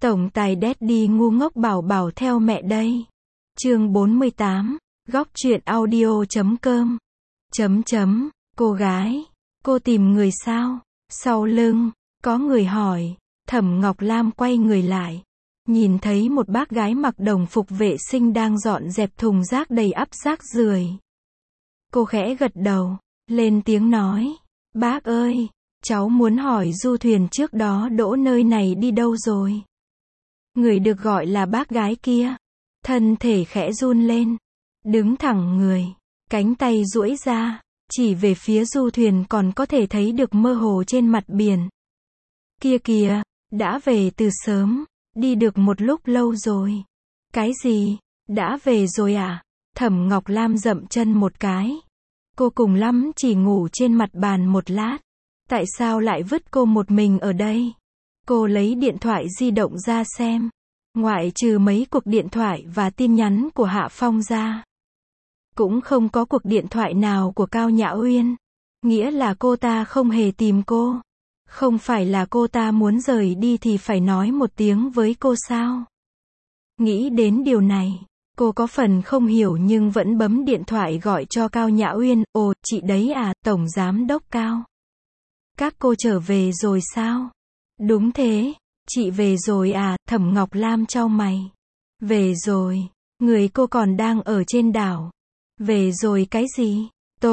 Tổng tài Daddy ngu ngốc bảo bảo theo mẹ đây. Chương 48, góc truyện audio.com. Cô gái, cô tìm người sao? Sau lưng, có người hỏi. Thẩm Ngọc Lam quay người lại. Nhìn thấy một bác gái mặc đồng phục vệ sinh đang dọn dẹp thùng rác đầy ắp rác rưởi. Cô khẽ gật đầu, lên tiếng nói. Bác ơi, cháu muốn hỏi du thuyền trước đó đỗ nơi này đi đâu rồi? Người được gọi là bác gái kia. Thân thể khẽ run lên. Đứng thẳng người. Cánh tay duỗi ra. Chỉ về phía du thuyền còn có thể thấy được mơ hồ trên mặt biển. Kia kìa, đã về từ sớm. Đi được một lúc lâu rồi. Cái gì? Đã về rồi à? Thẩm Ngọc Lam dậm chân một cái. Cô cùng lắm chỉ ngủ trên mặt bàn một lát. Tại sao lại vứt cô một mình ở đây? Cô lấy điện thoại di động ra xem. Ngoại trừ mấy cuộc điện thoại và tin nhắn của Hạ Phong ra, cũng không có cuộc điện thoại nào của Cao Nhã Uyên. Nghĩa là cô ta không hề tìm cô. Không phải là cô ta muốn rời đi thì phải nói một tiếng với cô sao? Nghĩ đến điều này, cô có phần không hiểu nhưng vẫn bấm điện thoại gọi cho Cao Nhã Uyên. Ồ, chị đấy à, Tổng Giám Đốc Cao. Các cô trở về rồi sao? Đúng thế, chị về rồi à? Thẩm Ngọc Lam chau mày. Về rồi, người cô còn đang ở trên đảo. Về rồi cái gì?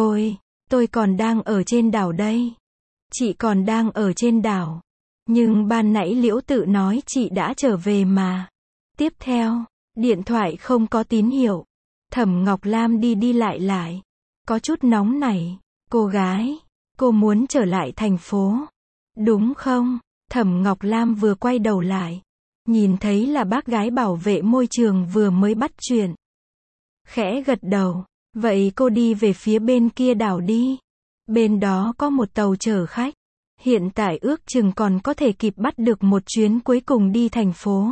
Tôi còn đang ở trên đảo đây. Chị còn đang ở trên đảo. Nhưng ban nãy Liễu Tự nói chị đã trở về mà. Tiếp theo, điện thoại không có tín hiệu. Thẩm Ngọc Lam đi lại. Có chút nóng nảy. Cô gái, cô muốn trở lại thành phố. Đúng không? Thẩm Ngọc Lam vừa quay đầu lại. Nhìn thấy là bác gái bảo vệ môi trường vừa mới bắt chuyện. Khẽ gật đầu. Vậy cô đi về phía bên kia đảo đi. Bên đó có một tàu chở khách. Hiện tại ước chừng còn có thể kịp bắt được một chuyến cuối cùng đi thành phố.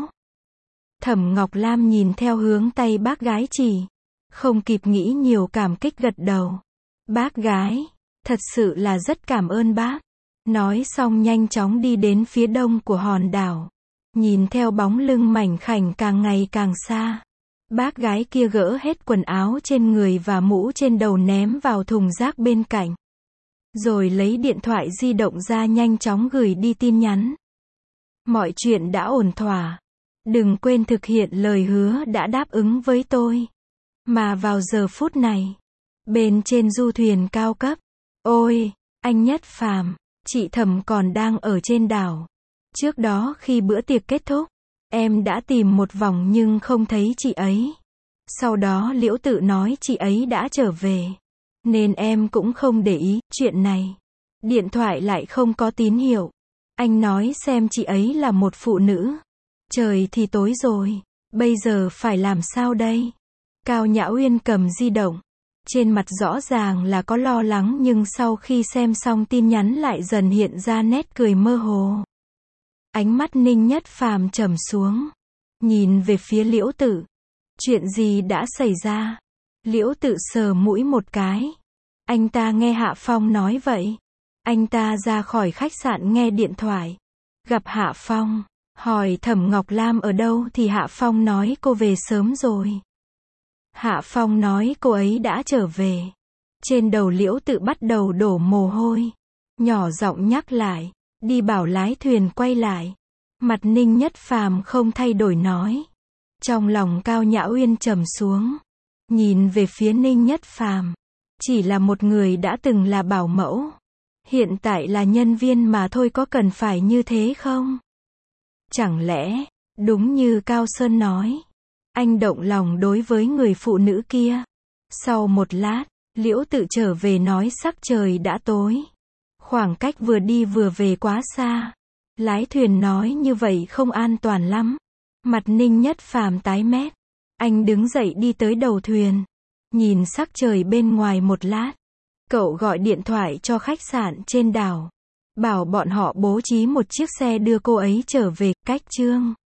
Thẩm Ngọc Lam nhìn theo hướng tay bác gái chỉ. Không kịp nghĩ nhiều cảm kích gật đầu. Bác gái, thật sự là rất cảm ơn bác. Nói xong nhanh chóng đi đến phía đông của hòn đảo. Nhìn theo bóng lưng mảnh khảnh càng ngày càng xa. Bác gái kia gỡ hết quần áo trên người và mũ trên đầu ném vào thùng rác bên cạnh. Rồi lấy điện thoại di động ra nhanh chóng gửi đi tin nhắn. Mọi chuyện đã ổn thỏa. Đừng quên thực hiện lời hứa đã đáp ứng với tôi. Mà vào giờ phút này, bên trên du thuyền cao cấp. Ôi, anh Nhất Phàm, chị Thẩm còn đang ở trên đảo. Trước đó khi bữa tiệc kết thúc, em đã tìm một vòng nhưng không thấy chị ấy. Sau đó Liễu Tự nói chị ấy đã trở về. Nên em cũng không để ý chuyện này. Điện thoại lại không có tín hiệu. Anh nói xem chị ấy là một phụ nữ. Trời thì tối rồi. Bây giờ phải làm sao đây? Cao Nhã Uyên cầm di động. Trên mặt rõ ràng là có lo lắng nhưng sau khi xem xong tin nhắn lại dần hiện ra nét cười mơ hồ. Ánh mắt Ninh Nhất Phàm trầm xuống. Nhìn về phía Liễu Tự. Chuyện gì đã xảy ra? Liễu Tự sờ mũi một cái. Anh ta nghe Hạ Phong nói vậy. Anh ta ra khỏi khách sạn nghe điện thoại. Gặp Hạ Phong. Hỏi Thẩm Ngọc Lam ở đâu thì Hạ Phong nói cô về sớm rồi. Hạ Phong nói cô ấy đã trở về. Trên đầu Liễu Tự bắt đầu đổ mồ hôi. Nhỏ giọng nhắc lại. Đi bảo lái thuyền quay lại. Mặt Ninh Nhất Phàm không thay đổi nói. Trong lòng Cao Nhã Uyên trầm xuống. Nhìn về phía Ninh Nhất Phàm. Chỉ là một người đã từng là bảo mẫu. Hiện tại là nhân viên mà thôi, có cần phải như thế không? Chẳng lẽ, đúng như Cao Sơn nói. Anh động lòng đối với người phụ nữ kia. Sau một lát, Liễu Tự trở về nói sắc trời đã tối. Khoảng cách vừa đi vừa về quá xa. Lái thuyền nói như vậy không an toàn lắm. Mặt Ninh Nhất Phàm tái mét. Anh đứng dậy đi tới đầu thuyền. Nhìn sắc trời bên ngoài một lát. Cậu gọi điện thoại cho khách sạn trên đảo. Bảo bọn họ bố trí một chiếc xe đưa cô ấy trở về. Cách chương